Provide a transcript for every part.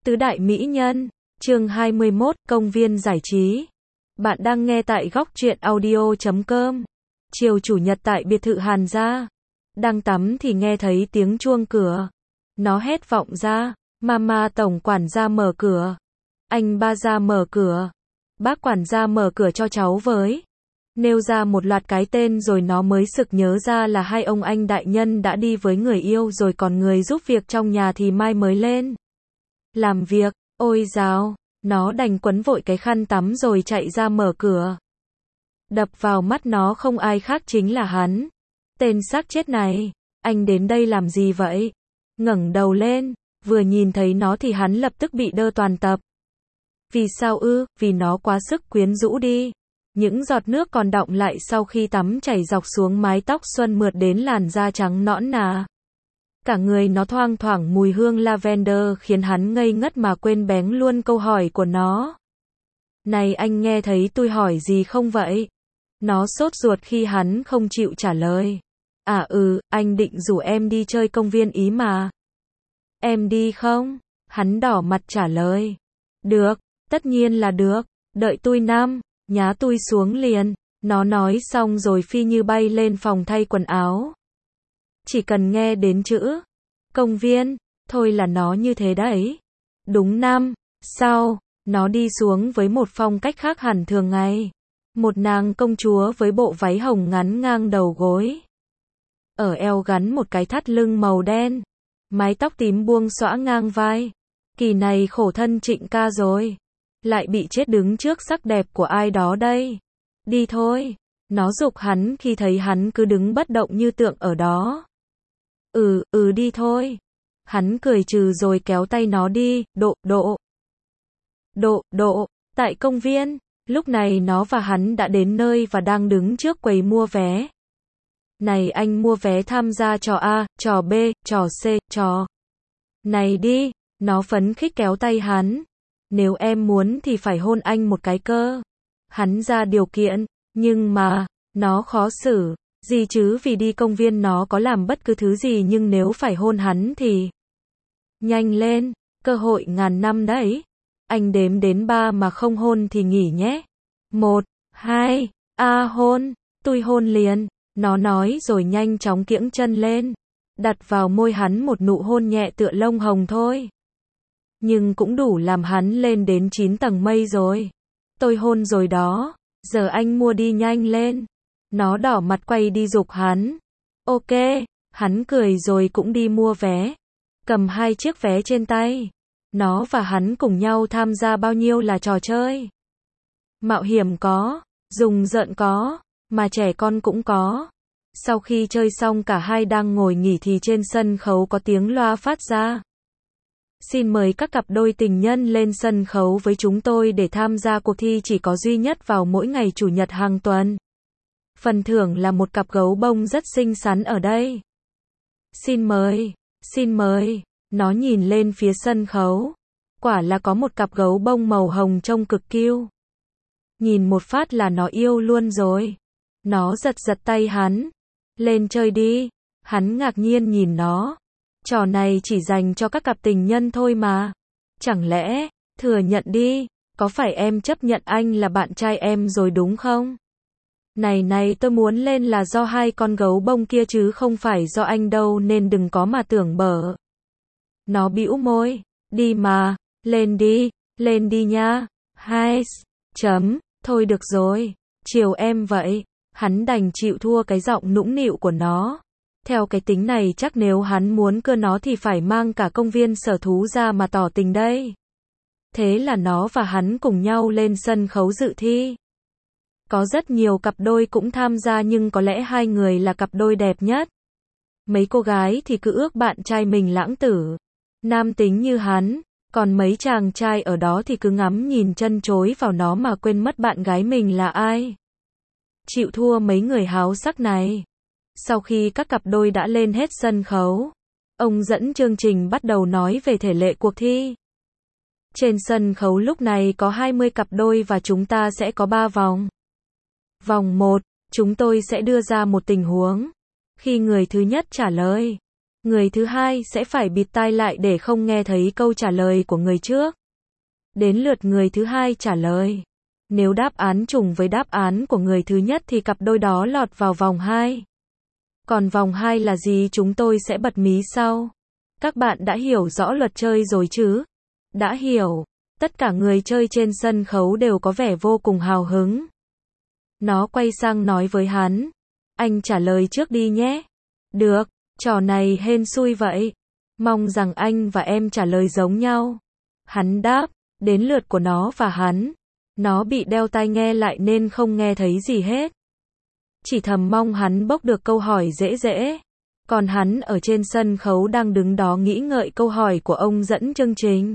Tứ đại mỹ nhân, chương 21, công viên giải trí. Bạn đang nghe tại góc truyện audio.com. Chiều chủ nhật tại biệt thự Hàn gia. Đang tắm thì nghe thấy tiếng chuông cửa. Nó hét vọng ra, Mama tổng quản gia mở cửa. Anh ba gia mở cửa. Bác quản gia mở cửa cho cháu với. Nêu ra một loạt cái tên rồi nó mới sực nhớ ra là hai ông anh đại nhân đã đi với người yêu rồi, còn người giúp việc trong nhà thì mai mới lên làm việc. Ôi dào, nó đành quấn vội cái khăn tắm rồi chạy ra mở cửa. Đập vào mắt nó không ai khác chính là hắn. Tên xác chết này, anh đến đây làm gì vậy? Ngẩng đầu lên, vừa nhìn thấy nó thì hắn lập tức bị đơ toàn tập. Vì sao ư? Vì nó quá sức quyến rũ đi. Những giọt nước còn đọng lại sau khi tắm chảy dọc xuống mái tóc xuân mượt đến làn da trắng nõn nà. Cả người nó thoang thoảng mùi hương lavender khiến hắn ngây ngất mà quên bén luôn câu hỏi của nó. Này anh nghe thấy tôi hỏi gì không vậy? Nó sốt ruột khi hắn không chịu trả lời. À anh định rủ em đi chơi công viên ý mà. Em đi không? Hắn đỏ mặt trả lời. Được, tất nhiên là được, đợi tôi nhá tôi xuống liền. Nó nói xong rồi phi như bay lên phòng thay quần áo. Chỉ cần nghe đến chữ công viên, thôi là nó như thế đấy. Đúng sau, nó đi xuống với một phong cách khác hẳn thường ngày. Một nàng công chúa với bộ váy hồng ngắn ngang đầu gối. Ở eo gắn một cái thắt lưng màu đen. Mái tóc tím buông xõa ngang vai. Kỳ này khổ thân Trịnh ca rồi. Lại bị chết đứng trước sắc đẹp của ai đó đây. Đi thôi. Nó giục hắn khi thấy hắn cứ đứng bất động như tượng ở đó. Đi thôi. Hắn cười trừ rồi kéo tay nó đi. Tại công viên, lúc này nó và hắn đã đến nơi và đang đứng trước quầy mua vé. Này anh mua vé tham gia trò A, trò B, trò C, trò này đi. Nó phấn khích kéo tay hắn. Nếu em muốn thì phải hôn anh một cái cơ. Hắn ra điều kiện, nhưng mà, nó khó xử. Gì chứ, vì đi công viên nó có làm bất cứ thứ gì, nhưng nếu phải hôn hắn thì nhanh lên, cơ hội ngàn năm đấy. Anh đếm đến 3 mà không hôn thì nghỉ nhé. 1, 2, hôn, tôi hôn liền. Nó nói rồi nhanh chóng kiễng chân lên. Đặt vào môi hắn một nụ hôn nhẹ tựa lông hồng thôi. Nhưng cũng đủ làm hắn lên đến 9 tầng mây rồi. Tôi hôn rồi đó, giờ anh mua đi nhanh lên. Nó đỏ mặt quay đi giục hắn. Ok, hắn cười rồi cũng đi mua vé. Cầm 2 chiếc vé trên tay. Nó và hắn cùng nhau tham gia bao nhiêu là trò chơi. Mạo hiểm có, rùng rợn có, mà trẻ con cũng có. Sau khi chơi xong cả hai đang ngồi nghỉ thì trên sân khấu có tiếng loa phát ra. Xin mời các cặp đôi tình nhân lên sân khấu với chúng tôi để tham gia cuộc thi chỉ có duy nhất vào mỗi ngày chủ nhật hàng tuần. Phần thưởng là một cặp gấu bông rất xinh xắn ở đây. Xin mời. Nó nhìn lên phía sân khấu. Quả là có một cặp gấu bông màu hồng trông cực cute. Nhìn một phát là nó yêu luôn rồi. Nó giật tay hắn. Lên chơi đi. Hắn ngạc nhiên nhìn nó. Trò này chỉ dành cho các cặp tình nhân thôi mà. Chẳng lẽ, thừa nhận đi, có phải em chấp nhận anh là bạn trai em rồi đúng không? Này tôi muốn lên là do hai con gấu bông kia chứ không phải do anh đâu, nên đừng có mà tưởng bở. Nó bĩu môi. Đi mà, lên đi nha. Thôi được rồi, chiều em vậy. Hắn đành chịu thua cái giọng nũng nịu của nó. Theo cái tính này chắc nếu hắn muốn cưa nó thì phải mang cả công viên sở thú ra mà tỏ tình đây. Thế là nó và hắn cùng nhau lên sân khấu dự thi. Có rất nhiều cặp đôi cũng tham gia nhưng có lẽ 2 người là cặp đôi đẹp nhất. Mấy cô gái thì cứ ước bạn trai mình lãng tử, nam tính như hắn, còn mấy chàng trai ở đó thì cứ ngắm nhìn chân chối vào nó mà quên mất bạn gái mình là ai. Chịu thua mấy người háo sắc này. Sau khi các cặp đôi đã lên hết sân khấu, ông dẫn chương trình bắt đầu nói về thể lệ cuộc thi. Trên sân khấu lúc này có 20 cặp đôi và chúng ta sẽ có 3 vòng. Vòng 1, chúng tôi sẽ đưa ra một tình huống. Khi người thứ nhất trả lời Người thứ hai sẽ phải bịt tai lại để không nghe thấy câu trả lời của người trước. Đến lượt người thứ hai trả lời. Nếu đáp án trùng với đáp án của người thứ nhất thì cặp đôi đó lọt vào vòng 2. Còn vòng 2 là gì chúng tôi sẽ bật mí sau. Các bạn đã hiểu rõ luật chơi rồi chứ? Đã hiểu. Tất cả người chơi trên sân khấu đều có vẻ vô cùng hào hứng. Nó quay sang nói với hắn. Anh trả lời trước đi nhé. Được, trò này hên xui vậy. Mong rằng anh và em trả lời giống nhau. Hắn đáp, đến lượt của nó và hắn. Nó bị đeo tai nghe lại nên không nghe thấy gì hết. Chỉ thầm mong hắn bốc được câu hỏi dễ dễ. Còn hắn ở trên sân khấu đang đứng đó nghĩ ngợi câu hỏi của ông dẫn chương trình.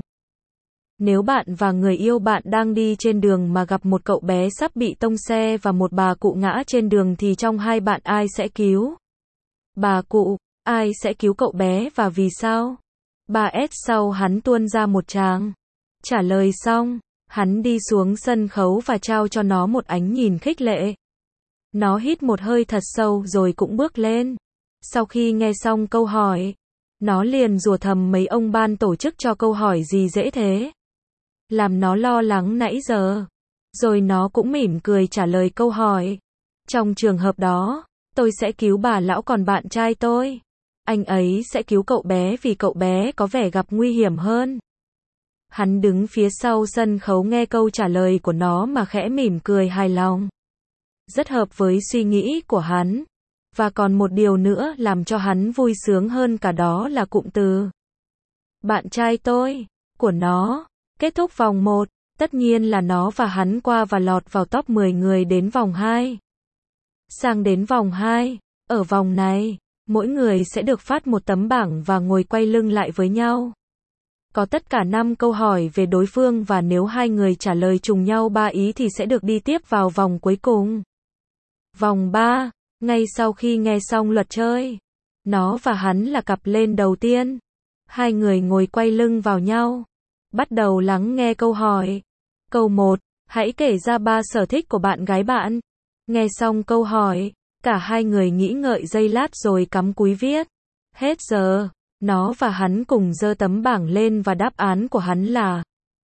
Nếu bạn và người yêu bạn đang đi trên đường mà gặp một cậu bé sắp bị tông xe và một bà cụ ngã trên đường thì trong hai bạn ai sẽ cứu? Bà cụ, ai sẽ cứu cậu bé và vì sao? 3S sau hắn tuôn ra một tràng. Trả lời xong, hắn đi xuống sân khấu và trao cho nó một ánh nhìn khích lệ. Nó hít một hơi thật sâu rồi cũng bước lên. Sau khi nghe xong câu hỏi, nó liền rủa thầm mấy ông ban tổ chức cho câu hỏi gì dễ thế. Làm nó lo lắng nãy giờ. Rồi nó cũng mỉm cười trả lời câu hỏi. Trong trường hợp đó, tôi sẽ cứu bà lão còn bạn trai tôi. Anh ấy sẽ cứu cậu bé vì cậu bé có vẻ gặp nguy hiểm hơn. Hắn đứng phía sau sân khấu nghe câu trả lời của nó mà khẽ mỉm cười hài lòng. Rất hợp với suy nghĩ của hắn. Và còn một điều nữa làm cho hắn vui sướng hơn cả đó là cụm từ bạn trai tôi, của nó. Kết thúc vòng 1, tất nhiên là nó và hắn qua và lọt vào top 10 người đến vòng 2. Sang đến vòng 2, ở vòng này, mỗi người sẽ được phát một tấm bảng và ngồi quay lưng lại với nhau. Có tất cả 5 câu hỏi về đối phương và nếu hai người trả lời trùng nhau 3 ý thì sẽ được đi tiếp vào vòng cuối cùng. Vòng 3, ngay sau khi nghe xong luật chơi, nó và hắn là cặp lên đầu tiên. Hai người ngồi quay lưng vào nhau. Bắt đầu lắng nghe câu hỏi. Câu 1, hãy kể ra 3 sở thích của bạn gái bạn. Nghe xong câu hỏi, cả hai người nghĩ ngợi giây lát rồi cắm cúi viết. Hết giờ, nó và hắn cùng giơ tấm bảng lên và đáp án của hắn là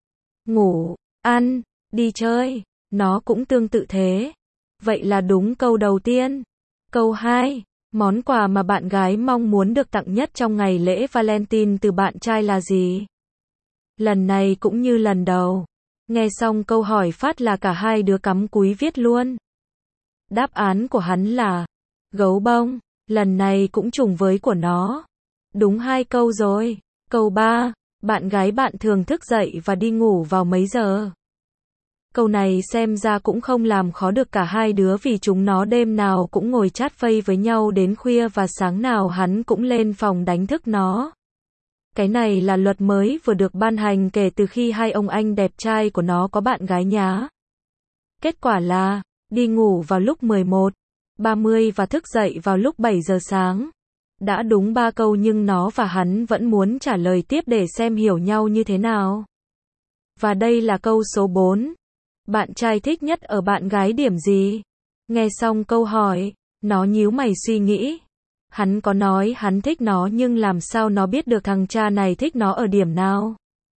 ngủ, ăn, đi chơi. Nó cũng tương tự thế. Vậy là đúng câu đầu tiên. Câu 2, món quà mà bạn gái mong muốn được tặng nhất trong ngày lễ Valentine từ bạn trai là gì? Lần này cũng như lần đầu. Nghe xong câu hỏi phát là cả hai đứa cắm cúi viết luôn. Đáp án của hắn là gấu bông. Lần này cũng trùng với của nó. Đúng 2 câu rồi. Câu 3, bạn gái bạn thường thức dậy và đi ngủ vào mấy giờ? Câu này xem ra cũng không làm khó được cả hai đứa vì chúng nó đêm nào cũng ngồi chat phây với nhau đến khuya và sáng nào hắn cũng lên phòng đánh thức nó. Cái này là luật mới vừa được ban hành kể từ khi hai ông anh đẹp trai của nó có bạn gái nhá. Kết quả là, đi ngủ vào lúc 11:30 và thức dậy vào lúc 7 giờ sáng. Đã đúng 3 câu nhưng nó và hắn vẫn muốn trả lời tiếp để xem hiểu nhau như thế nào. Và đây là câu số 4. Bạn trai thích nhất ở bạn gái điểm gì? Nghe xong câu hỏi, nó nhíu mày suy nghĩ. Hắn có nói hắn thích nó nhưng làm sao nó biết được thằng cha này thích nó ở điểm nào?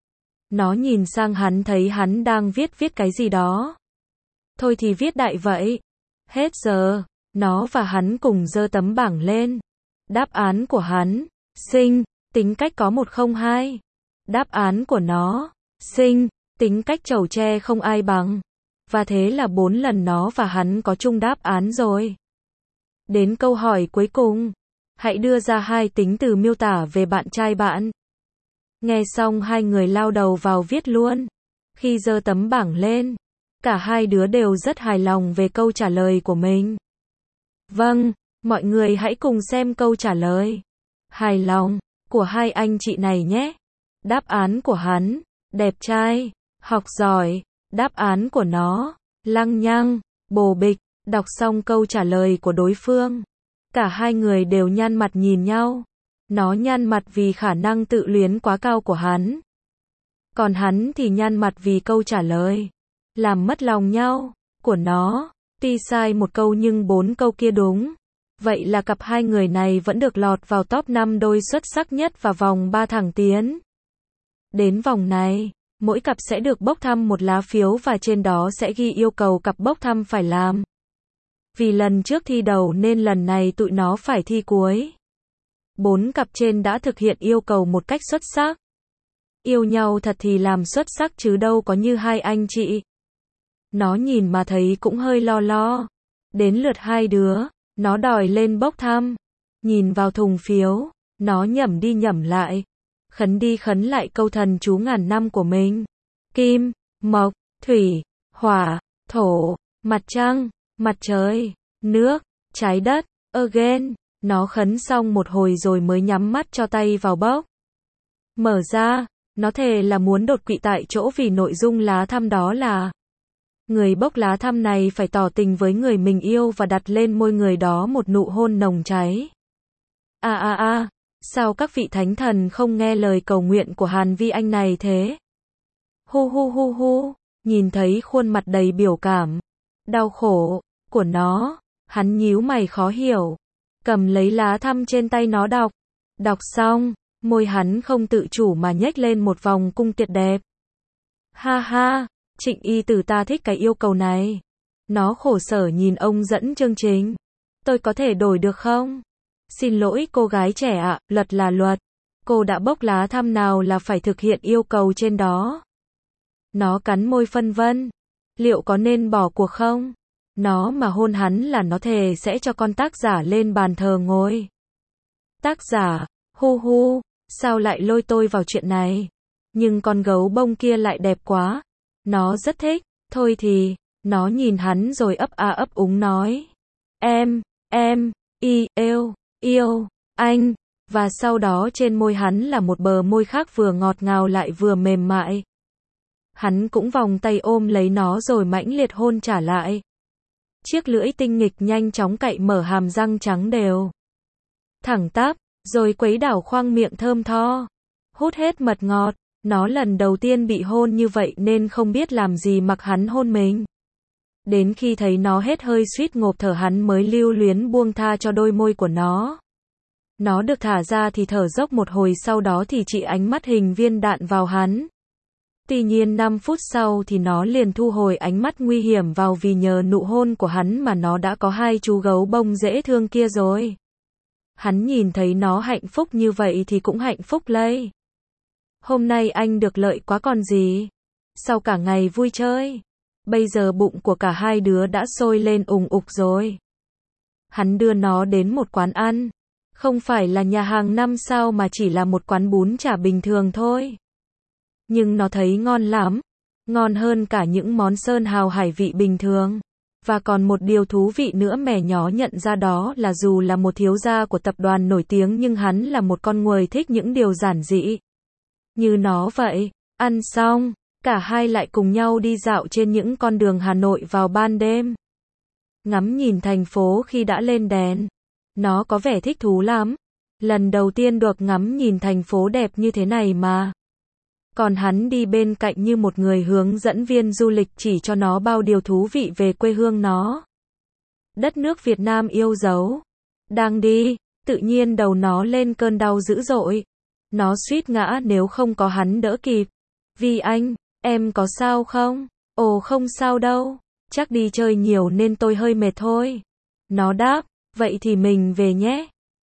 Nó nhìn sang hắn thấy hắn đang viết cái gì đó. Thôi thì viết đại vậy. Hết giờ, nó và hắn cùng giơ tấm bảng lên. Đáp án của hắn, xinh, tính cách có 102. Đáp án của nó, xinh, tính cách chầu tre không ai bằng. Và thế là 4 lần nó và hắn có chung đáp án rồi. Đến câu hỏi cuối cùng. Hãy đưa ra 2 tính từ miêu tả về bạn trai bạn. Nghe xong hai người lao đầu vào viết luôn. Khi giơ tấm bảng lên, cả hai đứa đều rất hài lòng về câu trả lời của mình. Vâng, mọi người hãy cùng xem câu trả lời. Hài lòng của hai anh chị này nhé. Đáp án của hắn, đẹp trai, học giỏi. Đáp án của nó, lăng nhăng, bồ bịch. Đọc xong câu trả lời của đối phương, cả hai người đều nhăn mặt nhìn nhau. Nó nhăn mặt vì khả năng tự luyến quá cao của hắn. Còn hắn thì nhăn mặt vì câu trả lời làm mất lòng nhau của nó. Tuy sai 1 câu nhưng 4 câu kia đúng. Vậy là cặp hai người này vẫn được lọt vào top 5 đôi xuất sắc nhất và vòng 3 thẳng tiến. Đến vòng này, mỗi cặp sẽ được bốc thăm một lá phiếu và trên đó sẽ ghi yêu cầu cặp bốc thăm phải làm. Vì lần trước thi đầu nên lần này tụi nó phải thi cuối. 4 cặp trên đã thực hiện yêu cầu một cách xuất sắc. Yêu nhau thật thì làm xuất sắc chứ đâu có như hai anh chị. Nó nhìn mà thấy cũng hơi lo lo. Đến lượt hai đứa, nó đòi lên bốc thăm. Nhìn vào thùng phiếu, nó nhẩm đi nhẩm lại. Khấn đi khấn lại câu thần chú ngàn năm của mình. Kim, mộc, thủy, hỏa, thổ, mặt trăng, mặt trời, nước, trái đất, again. Nó khấn xong một hồi rồi mới nhắm mắt cho tay vào bốc. Mở ra, nó thề là muốn đột quỵ tại chỗ vì nội dung lá thăm đó là người bốc lá thăm này phải tỏ tình với người mình yêu và đặt lên môi người đó một nụ hôn nồng cháy. Sao các vị thánh thần không nghe lời cầu nguyện của Hàn Vi Anh này thế? Hu, nhìn thấy khuôn mặt đầy biểu cảm, đau khổ của nó, hắn nhíu mày khó hiểu, cầm lấy lá thăm trên tay nó đọc. Đọc xong, môi hắn không tự chủ mà nhếch lên một vòng cung tuyệt đẹp. Ha, Trịnh Y Tử ta thích cái yêu cầu này. Nó khổ sở nhìn ông dẫn chương trình. Tôi có thể đổi được không? Xin lỗi cô gái trẻ ạ, luật là luật. Cô đã bốc lá thăm nào là phải thực hiện yêu cầu trên đó. Nó cắn môi phân vân. Liệu có nên bỏ cuộc không? Nó mà hôn hắn là nó thề sẽ cho con tác giả lên bàn thờ ngồi. Tác giả, hu, sao lại lôi tôi vào chuyện này? Nhưng con gấu bông kia lại đẹp quá. Nó rất thích, thôi thì, nó nhìn hắn rồi ấp úng nói. Em, yêu, anh, và sau đó trên môi hắn là một bờ môi khác vừa ngọt ngào lại vừa mềm mại. Hắn cũng vòng tay ôm lấy nó rồi mãnh liệt hôn trả lại. Chiếc lưỡi tinh nghịch nhanh chóng cạy mở hàm răng trắng đều. Thẳng tắp, rồi quấy đảo khoang miệng thơm tho. Hút hết mật ngọt. Nó lần đầu tiên bị hôn như vậy nên không biết làm gì mặc hắn hôn mình. Đến khi thấy nó hết hơi suýt ngộp thở hắn mới lưu luyến buông tha cho đôi môi của nó. Nó được thả ra thì thở dốc một hồi sau đó thì chỉ ánh mắt hình viên đạn vào hắn. Tuy nhiên 5 phút sau thì nó liền thu hồi ánh mắt nguy hiểm vào vì nhờ nụ hôn của hắn mà nó đã có hai chú gấu bông dễ thương kia rồi. Hắn nhìn thấy nó hạnh phúc như vậy thì cũng hạnh phúc lây. Hôm nay anh được lợi quá còn gì. Sau cả ngày vui chơi, bây giờ bụng của cả hai đứa đã sôi lên ùng ục rồi. Hắn đưa nó đến một quán ăn. Không phải là nhà hàng 5 sao mà chỉ là một quán bún chả bình thường thôi. Nhưng nó thấy ngon lắm. Ngon hơn cả những món sơn hào hải vị bình thường. Và còn một điều thú vị nữa mẻ nhỏ nhận ra đó là dù là một thiếu gia của tập đoàn nổi tiếng nhưng hắn là một con người thích những điều giản dị. Như nó vậy. Ăn xong, cả hai lại cùng nhau đi dạo trên những con đường Hà Nội vào ban đêm. Ngắm nhìn thành phố khi đã lên đèn. Nó có vẻ thích thú lắm. Lần đầu tiên được ngắm nhìn thành phố đẹp như thế này mà. Còn hắn đi bên cạnh như một người hướng dẫn viên du lịch chỉ cho nó bao điều thú vị về quê hương nó. Đất nước Việt Nam yêu dấu. Đang đi, tự nhiên đầu nó lên cơn đau dữ dội. Nó suýt ngã nếu không có hắn đỡ kịp. Vì anh, em có sao không? Ồ không sao đâu. Chắc đi chơi nhiều nên tôi hơi mệt thôi. Nó đáp, vậy thì mình về nhé.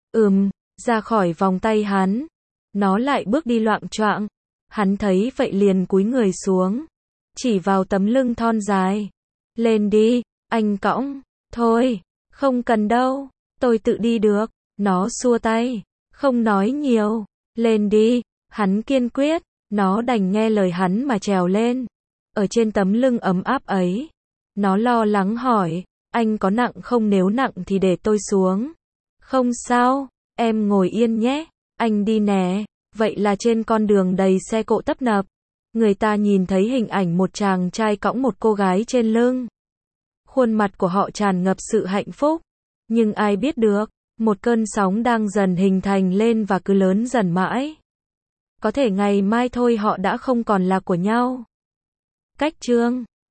Ra khỏi vòng tay hắn. Nó lại bước đi loạng choạng. Hắn thấy vậy liền cúi người xuống. Chỉ vào tấm lưng thon dài. Lên đi, anh cõng. Thôi, không cần đâu. Tôi tự đi được. Nó xua tay. Không nói nhiều. Lên đi. Hắn kiên quyết. Nó đành nghe lời hắn mà trèo lên. Ở trên tấm lưng ấm áp ấy. Nó lo lắng hỏi. Anh có nặng không, nếu nặng thì để tôi xuống. Không sao. Em ngồi yên nhé. Anh đi nè. Vậy là trên con đường đầy xe cộ tấp nập. Người ta nhìn thấy hình ảnh một chàng trai cõng một cô gái trên lưng. Khuôn mặt của họ tràn ngập sự hạnh phúc. Nhưng ai biết được, một cơn sóng đang dần hình thành lên và cứ lớn dần mãi. Có thể ngày mai thôi họ đã không còn là của nhau. Cách chương